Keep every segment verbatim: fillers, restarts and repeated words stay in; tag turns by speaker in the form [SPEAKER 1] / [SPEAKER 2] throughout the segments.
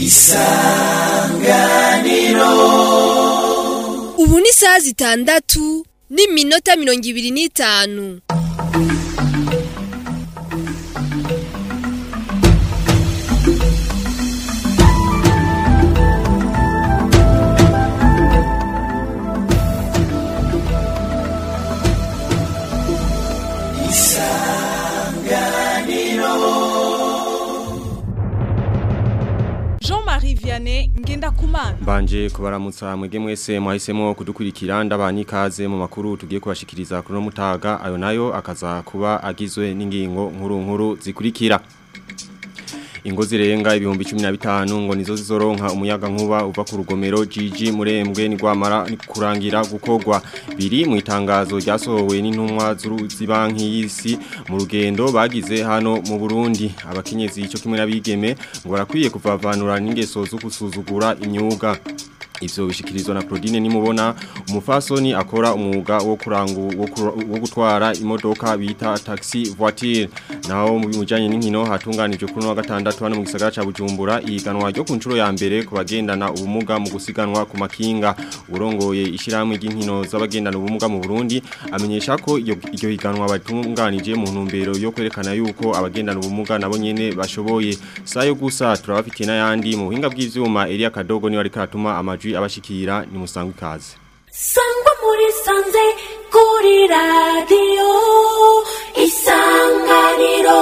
[SPEAKER 1] Isanganiro.
[SPEAKER 2] Ubu ni saa zitandatu n'iminota mirongo ibiri n'itanu.
[SPEAKER 3] Ngenda kumana
[SPEAKER 4] Banje kubaramutsa mwege mwese mwahisemo kudukurikira ndabani kaze mu makuru tugiye kubashikiriza kuri no mutaga ayo nayo akaza kuba agizwe n'ingingo nkuru nkuru zikurikira. Ingo zirenga ibihumbi cumi na bitanu ngo nizo zizoronka umuyaga nkuba uva ku rugomero Gigi Murembwe ni gwamara kurangira gukogwa biri mu itangazo ryasohowe n'intumwa z'banki y'isi mu rugendo bagize hano mu Burundi. Abakenyezi ico kimwe n'abigeme ngo barakwiye kuvavanura n'ingeso zo gusuzugura imyuga. Ivyo bishikirizwa na Claudine Nimubona umufasoni akora umwuga wo kurangu wo gutwara imodoka bita taxi voiture. Naho mu bijanye n'inkino hatunganije kuri wa gatandatu hano mu gisagara ca Bujumbura iganwa ryo ku ncuro ya mbere ku bagendana ubumuga mu gusiganwa ku makinga. Urongoye ishiramwe ry'inkino z'abagendana ubumuga mu Burundi amenyesha ko iyo iryo higanwa batunganije mu ntumbero yo kwerekana yuko abagendana ubumuga nabo nyene bashoboye. Sayo gusa turabafitiye n'ayandi mu buhinga bw'ivyuma Elia Kadogo ni wari karatuma amajwi abashikira ni musangwe kaze.
[SPEAKER 5] Sangwa muri sanze kuri radio Isanganiro.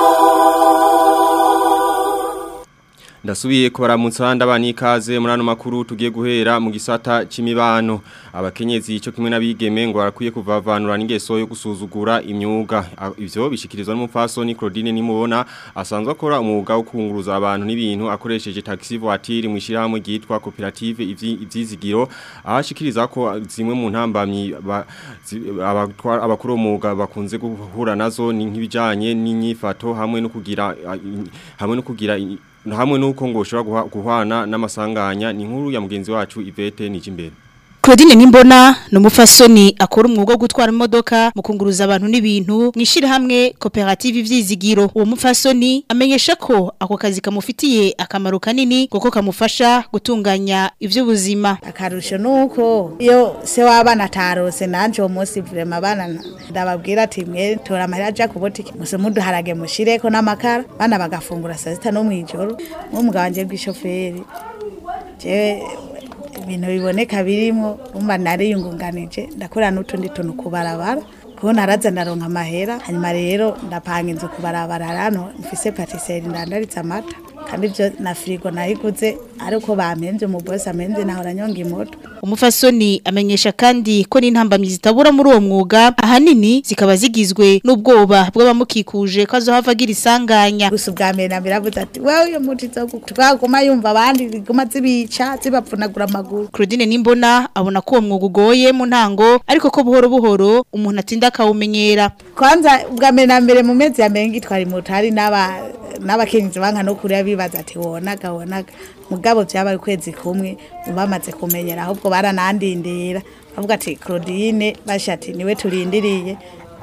[SPEAKER 4] Ndasubiye kubaramutsa ndabani ikaze muri ano makuru tugiye guhera mu gisata c'imibano. Abakenyezi ico kimwe n'abigeme ngo barakwiye kuvavanura n'ingeso yo gusuzugura imyuga. Ivyo bishikirizwa n'umufasoni Claudine Nimubona asanzwe akora umwuga wo kunguruza abantu n'ibintu akoresheje taxi voiture mu ishirahamwe ryitwa Cooperative Ivyizigiro. Ahashikiriza ko zimwe mu ntambamyi abatwara abakuru umwuga bakunze guhura nazo ni nk'ibijanye n'inyifato hamwe no kugira hamwe no kugira hamwe nuko ngo ushobora guhana n'amasanganya ni nkuru ya mugenzi wacu Ivete Nijimbere.
[SPEAKER 6] Claudine Nimbona no mufasoni akora umwuga wo gutwara imodoka mu kunguruza abantu n'ibintu mwishira hamwe Cooperative Ivyizigiro. Uwo mufasoni amenyesha ko ako kazi kamufitiye akamaro kanini kuko kamufasha gutunganya ivy'ubuzima.
[SPEAKER 7] Akarusho nuko iyo se wabana tarose nanje umunsi vrema bana ndababwira ati mwe tora amahera aja ku botiki muse muduharage mushireko n'amakara bana bagafungura saa sita no mwijoro mu muganje bw'ishoferi. Je ibintu biboneka birimo umba nariyungunganije ndakora n'utundi tuntu kubarabara ko naraza ndaronka amahera hanyuma rero ndapanga inzu kubarabara hano mfise patisserie ndandaritse amata kandi byo na frigo nayiguze ariko bampenze mu boss amenze naho ranyonga imoto.
[SPEAKER 6] Umufasoni amenyesha kandi ko n'intambamyi zitabura muri uwo mwuga ahanini zikaba zigizwe n'ubwoba bw'abamukikuje ko azohavagira isanganya.
[SPEAKER 7] Gusa ubwambere nambira avuze ati wewe uyo muti zo twaguma yumva abandi biguma zibica zibapfunagura amaguru.
[SPEAKER 6] Claudine Nimbona abona ko uwo mwuga ugoye mu ntango ariko ko buhoro buhoro umuntu atinda akawumenyera.
[SPEAKER 7] Kwanza ubwambere nambere mu mezi ya mbere ngitwara imotari n'aba n'abakenyezi banka no kuri abibaza ati wonaga wonaga mugabo byabaye kwezi kumwe bamaze kumenyera ahubwo baranandindira avuga ati Claudine bashati niwe turindiriye.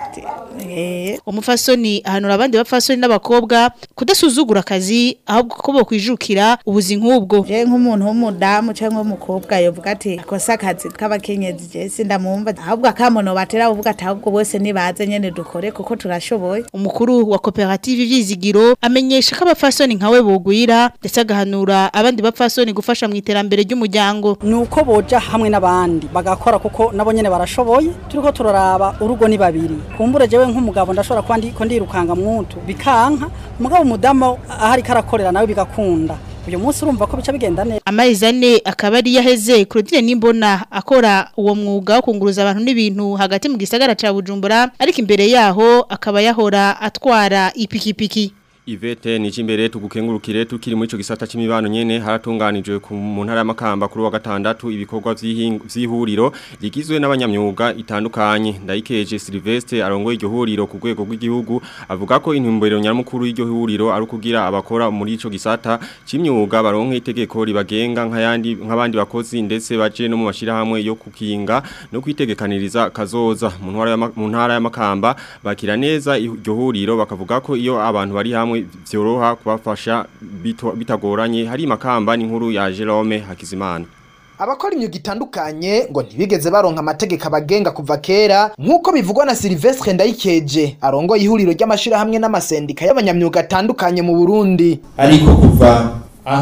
[SPEAKER 6] Eh umufasoni ahanura abandi bapfasoni n'abakobwa kudasuzugura akazi ahubwo ko bo kwijukira ubuzi nk'ubwo.
[SPEAKER 7] Je nk'umuntu w'umudamu cyangwa umukobwa yovuga ati akosa akazi k'abakenyezi je sindamumva ahubwo akamono batera uvuga ati ahubwo bose nibaze nyene dukore kuko turashoboye.
[SPEAKER 6] Umukuru wa Cooperative Ivyizigiro amenyesha ko abapfasoni nkawe bogwira ndetse agahanura abandi bapfasoni gufasha mu iterambere ry'umuryango.
[SPEAKER 8] Nuko boja hamwe n'abandi bagakora kuko nabo nyene barashoboye turiko turaraba urugo ni babiri. Kumbura jewe nk'umugabo ndashobora kwandi ko ndirukanga mwutu bikanka umugabo mudamo ahari karakorera nawe bigakunda. Uyu munsi urumva ko bica bigenda neza.
[SPEAKER 6] Amazane akaba ari yaheze Claudine Nimbona akora uwo mwuga wo kunguruza abantu n'ibintu hagati mu gisagara ca Bujumbura ariko imbere yaho akaba yahora atwara ipikipiki.
[SPEAKER 4] Ivete Nijimbere tugukengurukire tukiri muri ico gisata c'imibano nyene haratunganijwe ku mu ntara y'amakamba kuri wa gatandatu ibikorwa vy'ihuriro rigizwe n'abanyamyuga itandukanye. Ndayikeje Sylvestre arongoye iryo huriro ku rwego rw'igihugu avuga ko intumbero nyamukuru y'iryo huriro ari ukugira abakora muri ico gisata c'imyuga baronke itegeko ribagenga nk'ayandi nk'abandi bakozi ndetse baje no mu mashirahamwe yo kukinga no kwitegekaniriza kazoza mu ntara y'amakamba bakira neza iryo huriro bakavuga ko iyo abantu bari hamwe vyoroha kubafasha bitagoranye hari makamba n'inkuru ya Jerome Hakizimana.
[SPEAKER 9] Abakora imyuga itandukanye ngo ntibigeze baronka amategeko abagenga kuva kera nkuko bivugwa na Sylvestre Ndayikeje arongo ihuriro ry'amashira hamwe n'amasendika y'abanyamyuga atandukanye mu Burundi.
[SPEAKER 10] Ariko kuva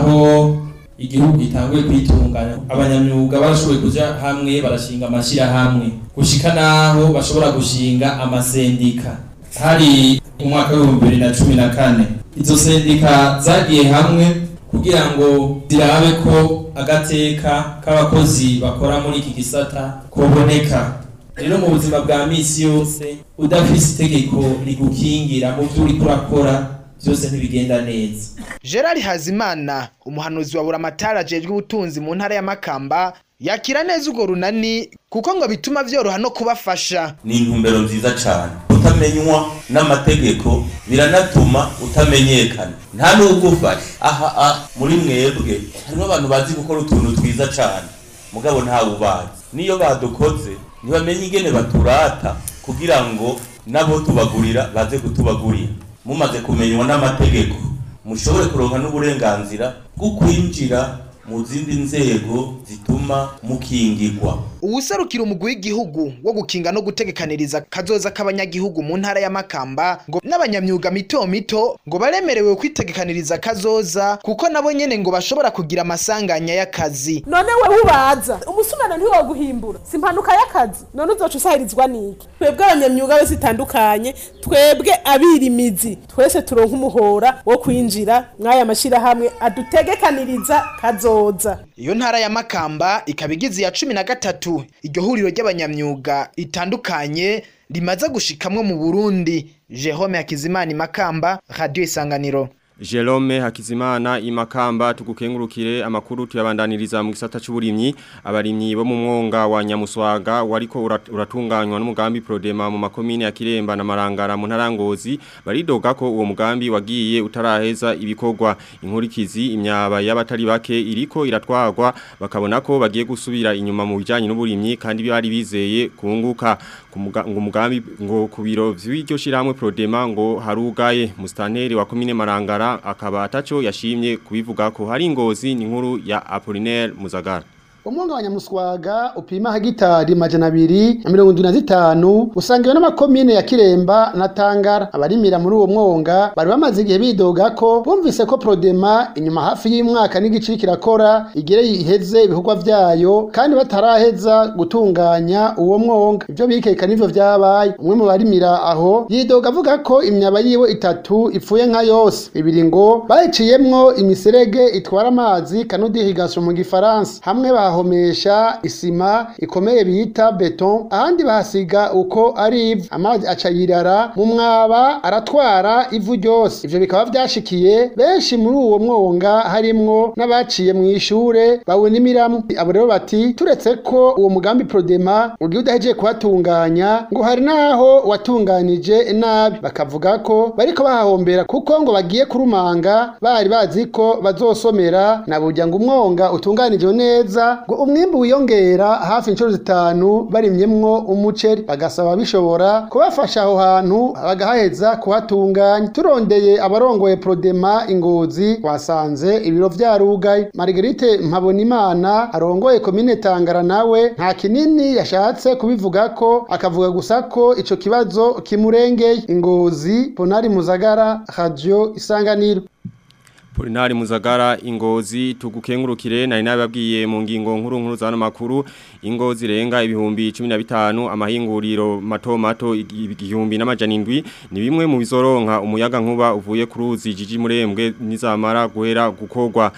[SPEAKER 10] aho igihugu gitanguye kwitunganya abanyamyuga barashoboye kuja hamwe barashinga amashira hamwe gushika naho bashobora gushinga amasendika. Hari mu mwaka wa bibiri na cumi na kane izo sendika zagiye hamwe kugira ngo zirabe ko agateka k'abakozi bakora muri iki gisata kuboneka. Rero mu buzima bwa misi yose udafise itegeko rigukingira mu byo uri kurakora byose ntibigenda neza.
[SPEAKER 9] Gerard Hazimana umuhanuzi wa Buramatara ajejwe ubutunzi mu ntara ya Makamba yakira neza ugo runani kuko ngo bituma vyoroha no kubafasha.
[SPEAKER 11] Ni intumbero nziza cyane utamenywa n'amategeko biranatuma utamenyekana nta n'ugufasha. Aha a muri mwebwe harimo abantu bazi gukora utuntu twiza cyane mugabo nta ubazi niyo badukoze ntibamenye ingene baturata kugira ngo nabo tubagurira baze kutubagurira. Mumaze kumenywa n'amategeko mushobore kuronka n'uburenganzira bwo kwinjira mu zindi nzego zituma mukingirwa.
[SPEAKER 9] Uwuserukira umugwi w'igihugu wo gukinga no gutegekaniriza kazoza k'abanyagihugu mu ntara ya Makamba ngo n'abanyamyuga mito mito ngo baremerewe kwitegekaniriza kazoza kuko nabo nyene ngo bashobora kugira amasanganya y'akazi.
[SPEAKER 3] None we ubaza umusumana ntiwo guhimbura simpanuka y'akazi none uzoca usahirizwa niki? Twebwe abanyamyuga wese itandukanye twebwe abirimizi twese turonka umuhora wo kwinjira mwaya mashira hamwe adutegekaniriza kazoza.
[SPEAKER 9] Iyo ntara ya Makamba ikabigize ya cumi na gatatu iryo huriro ry'abanyamyuga itandukanye rimaze gushikamwe mu Burundi. Jerome Hakizimana Makamba, Radio Isanganiro.
[SPEAKER 4] Jerome Hakizimana Imakamba tugukengurukire amakuru tuyabandaniriza mu gisata cy'uburimyi. Abarimyi bo mu mwonga wa Nyamuswaga wariko uratunganywa n'umugambi Prodema mu makomine ya Kiremba na Marangara mu ntarangozi baridoga ko uwo mugambi wagiye utaraheza ibikorwa. Inkurikizi imyaba y'abatari bake iriko iratwagwa bakabona ko bagiye gusubira inyuma mu bijanye n'uburimyi kandi bari bizeye kunguka. Ngo umugambi ngo kubiro vy'iryo shiramwe Prodema ngo harugaye. Mustanteri wa komine Marangara akaba ataco yashimye kubivuga ko hari ingozi ni nkuru ya Apollinaire Muzagara.
[SPEAKER 12] Umwonga wa Nyamuswaga upima hegitari majana abiri na mirongo indwi na zitanu usangiwe n'amakomine ya Kiremba na Tangara. Abarimira muri uwo mwonga bari bamaze igihe bidoga ko bumvise ko Prodema inyuma hafi y'imwaka n'igice kirakora igere iheze ibikorwa vyayo kandi bataraheza gutunganya uwo mwonga. Ivyo bikeka nivyo vyabaye. Umwe mu barimira aho yidoga avuga ko imyaba yiwe itatu ipfuye nka yose. Ibiri ngo bayiciyemwo imiserege itwara amazi canal d'irrigation mu Gifaransa hamwe ba homesha isima ikomeye bita beton ahandi bahasiga uko ari ivu amazi acayirara mu mwaba aratwara ivu ryose. Ivyo bikaba vyashikiye benshi muri uwo mwonga harimwo n'abaciye mu ishure bawunimiramwe. Abo rero bati turetse ko uwo mugambi Prodema ugiye udahejeje kuhatunganya ngo hari naho watunganije nabi bakavuga ko bariko bahahombera kuko ngo bagiye kurumanga bari bazi ko bazosomera na burya ngo umwonga utunganije neza ngo umwimbu wiyongera hafi inshuro zitanu barimyemwo umuceri bagasaba bishobora kubafasha aho hantu bagaheza kuhatunganya. Turondeye abarongoye Prodema Ingozi wasanze ibiro vyarugaye. Marguerite Mpabonimana arongoye komine Tangara nawe nta kinini yashatse kubivuga ko akavuga gusa ko ico kibazo kimurengeye. Ingozi Ponari Muzagara, Radio Isanganiro.
[SPEAKER 4] Polinari Muzagara Ingozi tugukengurukire nari nababwiye mu ngingo nkuru nkuru zano makuru ingozi renga ibihumbi cumi na bitanu amahinguriro mato mato igihumbi n'amajana indwi ni bimwe mu bizoronka umuyaga nkuba uvuye ku ruzi jiji murembwe nizamara guhera gukorwa.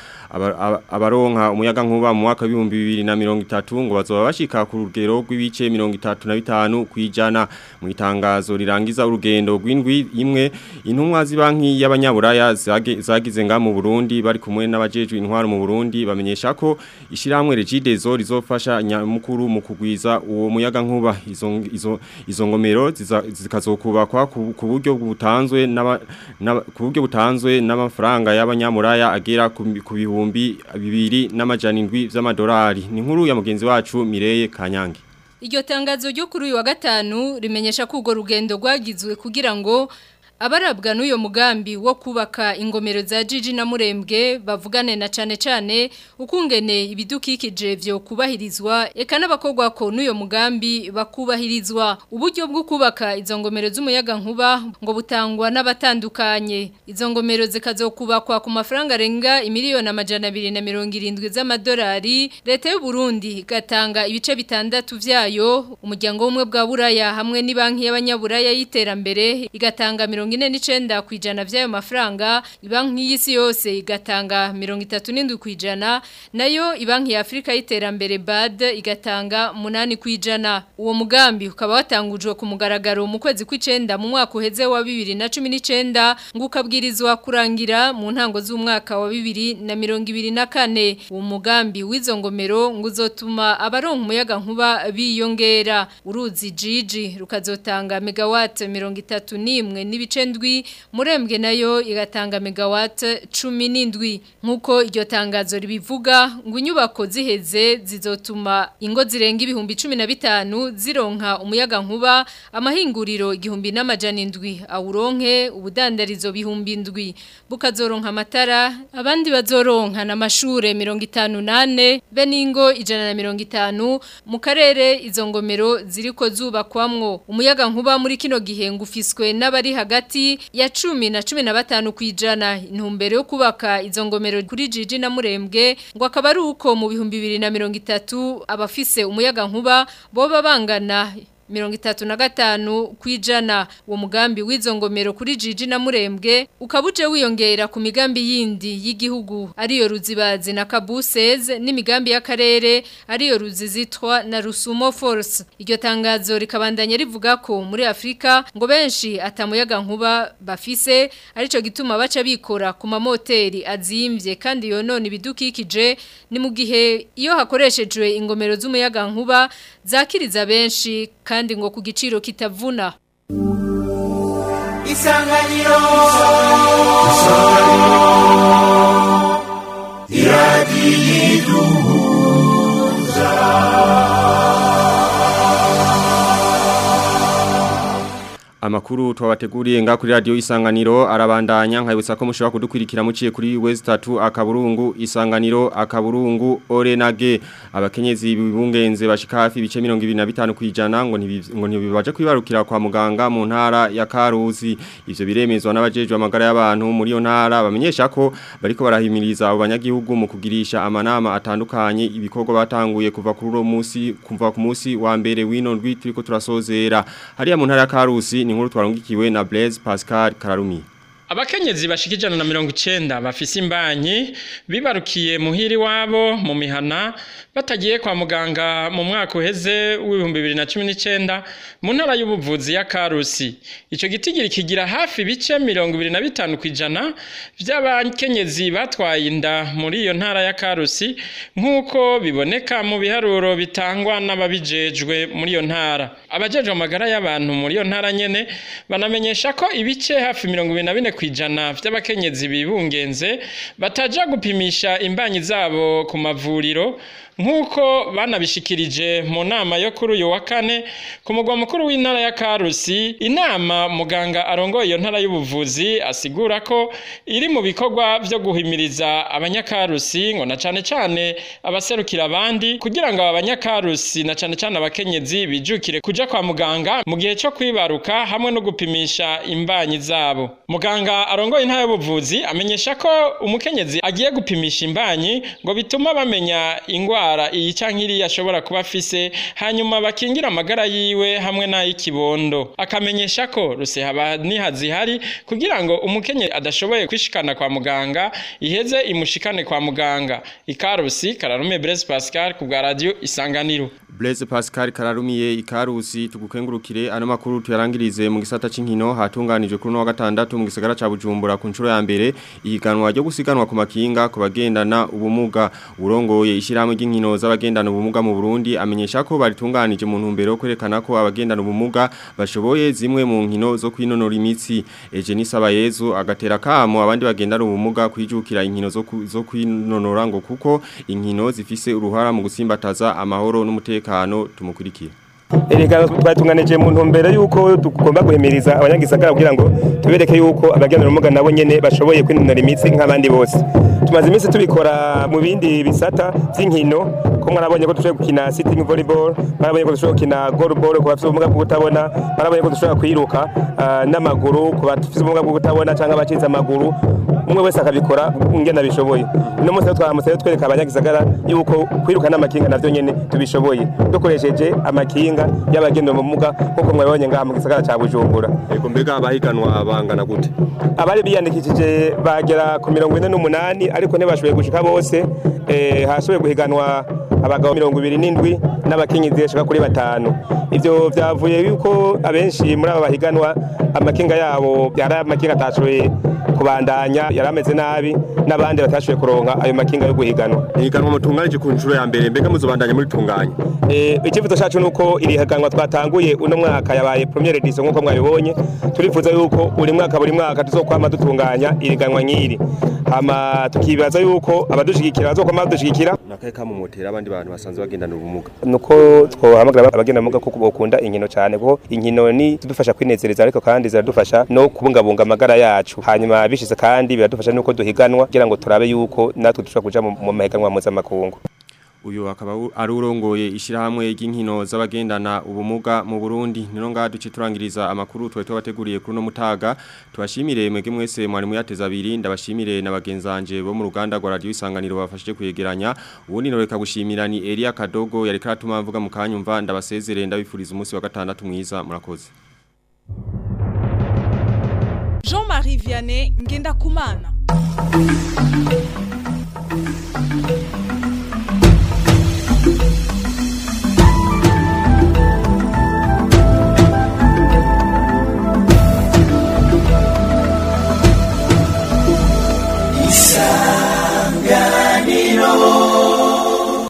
[SPEAKER 4] Abaronka umuyaga nkuba mu mwaka w'ibihumbi bibiri na mirongo itatu ngo bazoba bashika ku rugero rw'ibice mirongo itatu na bitanu kwijana. Mu itangazo rirangiza urugendo rw'indwi imwe intumwa z'ibanki y'abanyaburaya zagize ngamu mu Burundi bari kumwe n'abajejwe intwaro mu Burundi bamenyesha ko ishiramwe Regidezo rizofasha nyamukuru mu kugwiza uwo muyaga nkuba. Izo izo izo ngomero zikazokubakwa ku buryo butanzwe n'aba ku buryo butanzwe n'amafaranga y'abanyamuraya agera ku bihumbi bibiri n'amajana indwi vy'amadolari. Ni nkuru ya mugenzi wacu Mireye Kanyange.
[SPEAKER 13] Iryo tangazo ryo kuri uyu wa gatanu rimenyesha ko ugo rugendo rwagizwe kugira ngo abarabwa n'uyo mugambi wo kubaka ingomero za Jiji na Murembwe bavugane na cane cane ukungene ibidukikije vyo kubahirizwa eka n'abakogwa ko n'uyo mugambi bakubahirizwa uburyo bwo kubaka izo ngomero z'umuyaga nkuba ngo butangwa n'abatandukanye izo ngomero zikazokubakwa ku mafaranga arenga imiliyoni amajana abiri na mirongo irindwi z'amadolari leta y'u Burundi gatanga ibice bitandatu vyayo umuryango w'umwe bwa Buraya hamwe ni banki y'abanyaburaya y'iterambere igatanga mirongo ine n'icenda kwijana vyayo mafaranga ibanki y'isi yose igatanga mirongo itatu n'indwi kwijana nayo ibanki ya Afrika y'iterambere B A D igatanga munani kwijana uwo mugambi ukaba watangujwe ku mugaragaro mu kwezi kw'icenda mu mwaka uheze wa bibiri na cumi n'icenda ngo ukabwirizwa kurangira mu ntango z'umwaka wa bibiri na mirongo ibiri na kane uwo mugambi w'izo ngomero ngo uzotuma abaronka umuyaga nkuba biyongera uruzi Jiji rukazotanga megawatt mirongo itatu n'imwe n'ibice ndwi Murembwe nayo igatanga megawatt cumi n'indwi nkuko iryo tangazo ribivuga ngo inyubako ziheze zizotuma ingo zirenga ibihumbi cumi na bitanu zironka umuyaga nkuba amahinguriro igihumbi n'amajana indwi awuronke ubudandarizo bihumbi indwi bukazoronka amatara abandi bazoronka n'amashure mirongo itanu nane be ningo ijana na mirongo itanu mu karere izo ngomero ziriko zubakwamwo umuyaga nkuba muri kino gihe ngufiswe n'abari hagati ya cumi na cumi na batanu kwijana intumbero yo kubaka izo ngomero kuri Jiji na Murembwe ngo akaba ari uko mu bihumbi bibiri na mirongo itatu abafise umuyaga nkuba boba bangana mirongo itatu na gatanu kwijana uwo mugambi w'izo ngomero kuri Jiji na Murembwe ukabuje wiyongera ku migambi yindi y'igihugu ariyo Ruzibazi na Kabuseze n'imigambi y'akarere ariyo Ruzizitwa na Rusumo Force iryo tangazo rikabandanya rivuga ko muri Afrika ngo benshi atamuyaga nkuba bafise arico gituma baca bikora ku mamoteri azimvye kandi yonone ibidukikije ni mu gihe iyo hakoreshejwe ingomero z'umuyaga nkuba zakiriza benshi kandi ngo ku giciro kitavuna
[SPEAKER 1] Isanganiro Isanganiro Iradiyiduhuza
[SPEAKER 4] Amakuru twabateguriye nga kuri radio Isanganiro arabandanya nkayibutsa ko mushobora kudukurikira muciye kuri West tatu akaburungu Isanganiro akaburungu Orenage abakenyezi bibungenze bashika hafi ibice mirongo ibiri na bitanu kwijana ngo ngo ntibibaje kwibarukira kwa muganga mu ntara ya Karuzi ivyo biremezwa n'abajejwe amagara y'abantu muri yo ntara bamenyesha ko bariko barahimiriza abo banyagihugu mu kugirisha amanama atandukanye ibikorwa batanguye kuva kuri ro musi kuva ku musi wa mbere wino ndwi turiko turasozera hariya mu ntara ya Karuzi ni nkuru twarangikiwe na Blaise Pascal Kararumi.
[SPEAKER 14] Abakenyezi bashikijana na mirongo icenda bafise imbanyi bibarukiye muhiri wabo mu mihana batagiye kwa muganga mu mwaka uheze w'ibihumbi bibiri na cumi n'icenda mu ntara y'ubuvuzi ya Karusi. Ico gitigiri kigira hafi bice mirongo ibiri na bitanu kwijana by'abakenyezi batwaye inda muri iyo ntara ya Karusi nk'uko biboneka mu biharuro bitangwa n'ababijejwe muri iyo ntara. Abajejwe amagara y'abantu muri iyo ntara nyene banamenyesha ko ibice hafi mirongo ibiri na bine kwijana by'abakenyezi bibungenze bataja gupimisha imbanyi zabo ku mavuriro nkuko banabishikirije mu nama yo kuri uyu wa kane ku mugwa mukuru w'intara ya Karusi. Inama muganga arongoye iyo ntara y'ubuvuzi asigura ko iri mu bikorwa byo guhimiriza abanyakarusi ngo na cane cane abaserukira abandi kugira ngo abanyakarusi na cane cane abakenyezi bijukire kuja kwa muganga mu gihe cyo kwibaruka hamwe no gupimisha imbanyi zabo. Muganga arongoye intara y'ubuvuzi amenyesha ko umukenyezi agiye gupimisha imbanyi ngo bituma bamenya ingwara iyi cankiri yashobora kuba afise hanyuma bakingira amagara yiwe hamwe n'ay'ikibondo. Akamenyesha ko rusehaba nihazihari kugira ngo umukenye adashoboye kwishikana kwa muganga iheze imushikane kwa muganga. Ikarusi Kararume Blaise Pascal ku bwa radio Isanganiro.
[SPEAKER 4] Blaise Pascal Kararumiye Ikarusi tugukengurukire ano makuru tuyarangirize mu gisata c'inkino hatunganijwe kuri no wa gatandatu mu gisagara ca Bujumbura ku ncuro ya mbere ihiganwa ryo gusiganwa ku makinga ku bagendana ubumuga. Urongoye ishiramwe ry'inkino z'abagendana ubumuga mu Burundi amenyesha ko baritunganije mu ntumbero yo kwerekana ko abagendana ubumuga bashoboye zimwe mu nkino zo kwinonora imitsi. Eugenie Sabayezu agatera kamo abandi bagendana ubumuga kwijukira inkino zo zo kwinonora ngo kuko inkino zifise uruhara mu gusimbataza amahoro n'umutekano. Tumukurikira.
[SPEAKER 15] erega twatunganije mu ntumbero yuko tugomba guhimiriza abanyagisagara kugira ngo tubereke yuko abagendana ubumuga nabo nyene bashoboye kwinonora imitsi nk'abandi bose tumaze iminsi tubikora mu bindi bisata by'inkino ko mwarabonye ko dushobora gukina sitting volleyball mwarabonye ko dushobora gukina goalball ku bafite ubumuga bwo kutabona mwarabonye ko dushobora kwiruka uh, n'amaguru ku bafite ubumuga bwo kutabona cyangwa abacitse amaguru umwe wese akabikora ingena bishoboye no munsi twaramutse twereka abanyagisagara yuko kwiruka n'amakinga navyo nyene tubishoboye dukoresheje amakinga y'abagenda mu muga kuko mwabonye ngaha mu gisagara ca Bujumbura
[SPEAKER 4] ego mbega abahiganwa bangana gute
[SPEAKER 15] abari biyandikishije bagera ku mirongo ine n'umunani ariko ntibashoboye gushika bose eh hashoboye guhiganwa abagabo mirongo ibiri n'indwi n'abakenyezi bashika kuri batanu ivyo vyavuye yuko abenshi muri aba bahiganwa amakinga yabo yari amakinga atashoboye kubandanya yarameze nabi n'abandi batashoboye kuronka ayo makinga yo guhiganwa
[SPEAKER 4] ihiganwa mutunganije ku nshuro ya mbere mbega muzobandanya muri tunganya
[SPEAKER 15] eh ikivuzo cyacu nuko iri higanwa twatanguye uno mwaka yabaye première edition nkuko mwabibonye turifuza yuko buri mwaka buri mwaka tuzokwama dutunganya iriganwa nyiri hama tukibaza yuko abadushigikira bazokwama badushigikira
[SPEAKER 4] nakaye kamumotera abandi bantu basanzwe bagendana ubumuga
[SPEAKER 15] nuko twohamagara abagenda muga kuko bokunda inkino cyane kuko inkino ni tudufasha kwinezereza ariko kandi ziradufasha no kubungabunga amagara yacu hanyuma bishize kandi biradufasha nuko duhiganwa kugira ngo turabe yuko natwe dushobora kuja mu mahiganwa mpuzamakungu
[SPEAKER 4] uyu akaba ari urongoye ishirahamwe ry'inkino z'abagendana ubumuga mu Burundi nino ngaha duce turangiriza amakuru twe twabateguriye kuri no mutaga tubashimire mwege mwese mwari muyateza abiri ndabashimire na bagenzanje bo mu ruganda rwa radio isanganiro bafashije kuyegeranya ubundi noreka gushimira ni Elia Kadogo yari karatuma mvuga mu kanyumva ndabasezerere ndabifuriza umunsi wa gatandatu mwiza murakoze
[SPEAKER 16] Jean-Marie Vianney Ngenda Kumana.